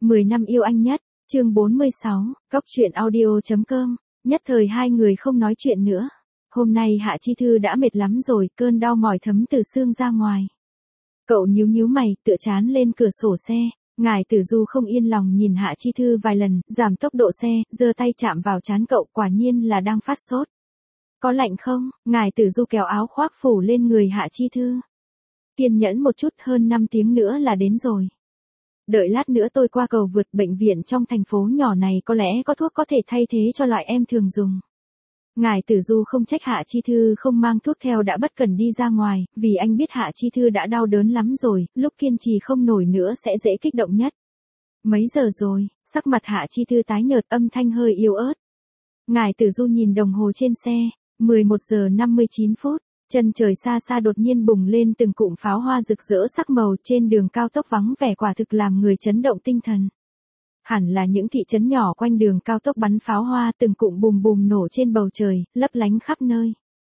10 năm yêu anh nhất, chương 46, Cóc truyện audio.com, nhất thời hai người không nói chuyện nữa. Hôm nay Hạ Chi Thư đã mệt lắm rồi, cơn đau mỏi thấm từ xương ra ngoài. Cậu nhíu nhíu mày, tựa trán lên cửa sổ xe. Ngải Tử Du không yên lòng nhìn Hạ Chi Thư vài lần, giảm tốc độ xe, giơ tay chạm vào trán cậu, quả nhiên là đang phát sốt. Có lạnh không? Ngải Tử Du kéo áo khoác phủ lên người Hạ Chi Thư. Kiên nhẫn một chút, hơn 5 tiếng nữa là đến rồi. Đợi lát nữa tôi qua cầu vượt, bệnh viện trong thành phố nhỏ này có lẽ có thuốc có thể thay thế cho loại em thường dùng. Ngải Tử Du không trách Hạ Chi Thư không mang thuốc theo đã bất cần đi ra ngoài, vì anh biết Hạ Chi Thư đã đau đớn lắm rồi, lúc kiên trì không nổi nữa sẽ dễ kích động nhất. Mấy giờ rồi? Sắc mặt Hạ Chi Thư tái nhợt, âm thanh hơi yếu ớt. Ngải Tử Du nhìn đồng hồ trên xe, 11 giờ 59 phút. Chân trời xa xa đột nhiên bùng lên từng cụm pháo hoa rực rỡ sắc màu trên đường cao tốc vắng vẻ, quả thực làm người chấn động tinh thần. Hẳn là những thị trấn nhỏ quanh đường cao tốc bắn pháo hoa, từng cụm bùm bùm nổ trên bầu trời, lấp lánh khắp nơi.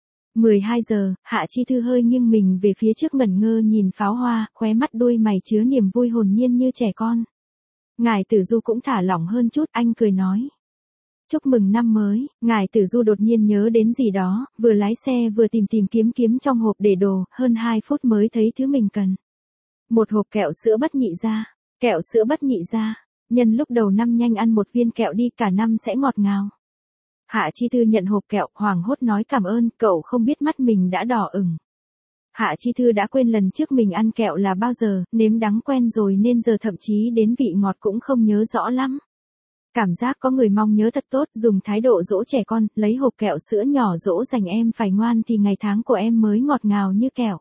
12 giờ, Hạ Chi Thư hơi nghiêng mình về phía trước ngẩn ngơ nhìn pháo hoa, khóe mắt đuôi mày chứa niềm vui hồn nhiên như trẻ con. Ngải Tử Du cũng thả lỏng hơn chút, anh cười nói. Chúc mừng năm mới. Ngải Tử Du đột nhiên nhớ đến gì đó, vừa lái xe vừa tìm kiếm trong hộp để đồ, hơn 2 phút mới thấy thứ mình cần. Một hộp kẹo sữa bất nhị gia. Kẹo sữa bất nhị gia. Nhân lúc đầu năm nhanh ăn một viên kẹo đi, cả năm sẽ ngọt ngào. Hạ Chi Thư nhận hộp kẹo, hoảng hốt nói cảm ơn, cậu không biết mắt mình đã đỏ ửng. Hạ Chi Thư đã quên lần trước mình ăn kẹo là bao giờ, nếm đắng quen rồi nên giờ thậm chí đến vị ngọt cũng không nhớ rõ lắm. Cảm giác có người mong nhớ thật tốt, dùng thái độ dỗ trẻ con, lấy hộp kẹo sữa nhỏ dỗ dành em phải ngoan thì ngày tháng của em mới ngọt ngào như kẹo.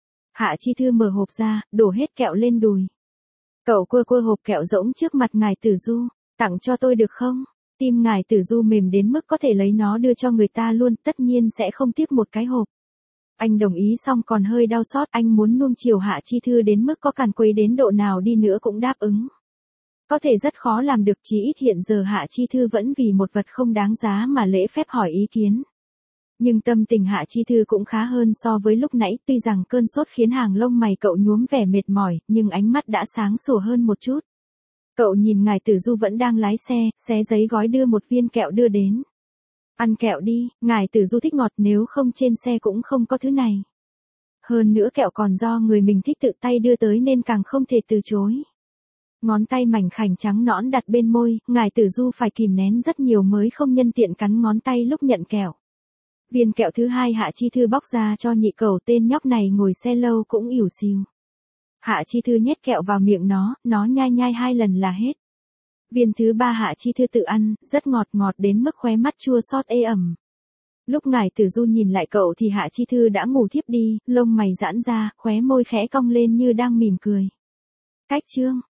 Hạ Chi Thư mở hộp ra, đổ hết kẹo lên đùi. Cậu quơ hộp kẹo rỗng trước mặt Ngải Tử Du, tặng cho tôi được không? Tim Ngải Tử Du mềm đến mức có thể lấy nó đưa cho người ta luôn, tất nhiên sẽ không tiếc một cái hộp. Anh đồng ý xong còn hơi đau xót, anh muốn nuông chiều Hạ Chi Thư đến mức có càn quấy đến độ nào đi nữa cũng đáp ứng. Có thể rất khó làm được, chí ít hiện giờ Hạ Chi Thư vẫn vì một vật không đáng giá mà lễ phép hỏi ý kiến. Nhưng tâm tình Hạ Chi Thư cũng khá hơn so với lúc nãy, tuy rằng cơn sốt khiến hàng lông mày cậu nhuốm vẻ mệt mỏi, nhưng ánh mắt đã sáng sủa hơn một chút. Cậu nhìn Ngải Tử Du vẫn đang lái xe, xé giấy gói đưa một viên kẹo đưa đến. Ăn kẹo đi, Ngải Tử Du thích ngọt, nếu không trên xe cũng không có thứ này. Hơn nữa kẹo còn do người mình thích tự tay đưa tới nên càng không thể từ chối. Ngón tay mảnh khảnh trắng nõn đặt bên môi, Ngải Tử Du phải kìm nén rất nhiều mới không nhân tiện cắn ngón tay lúc nhận kẹo. Viên kẹo thứ hai Hạ Chi Thư bóc ra cho nhị cẩu, tên nhóc này ngồi xe lâu cũng ỉu xìu. Hạ Chi Thư nhét kẹo vào miệng nó nhai 2 lần là hết. Viên thứ ba Hạ Chi Thư tự ăn, rất ngọt đến mức khóe mắt chua xót ê ẩm. Lúc Ngải Tử Du nhìn lại cậu thì Hạ Chi Thư đã ngủ thiếp đi, lông mày giãn ra, khóe môi khẽ cong lên như đang mỉm cười. Cách chương